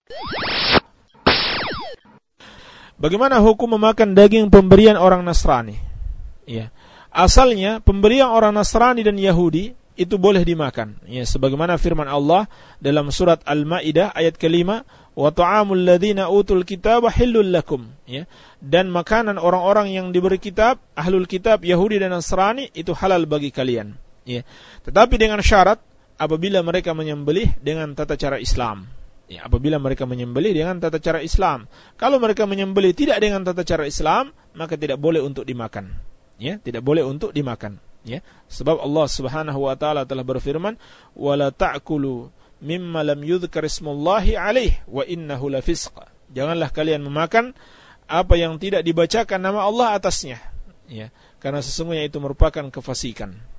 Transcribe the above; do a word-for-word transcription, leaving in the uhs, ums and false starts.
Bagaimana hukum memakan daging pemberian orang Nasrani? Ya. Asalnya pemberian orang Nasrani dan Yahudi itu boleh dimakan. Ya, sebagaimana firman Allah dalam surat Al-Maidah ayat kelima, wa ta'amul ladzina utul kitaba hillul lakum. Ya. Dan makanan orang-orang yang diberi kitab, ahlul kitab Yahudi dan Nasrani itu halal bagi kalian. Ya. Tetapi dengan syarat apabila mereka menyembelih dengan tata cara Islam. Ya, apabila mereka menyembelih dengan tata cara Islam. Kalau mereka menyembelih tidak dengan tata cara Islam, maka tidak boleh untuk dimakan. Ya, tidak boleh untuk dimakan. Ya, sebab Allah Subhanahu wa taala telah berfirman, "Wala ta'kulu mimma lam yudhkar ismullahi alaih wa innahu lafisq." Janganlah kalian memakan apa yang tidak dibacakan nama Allah atasnya. Ya, karena sesungguhnya itu merupakan kefasikan.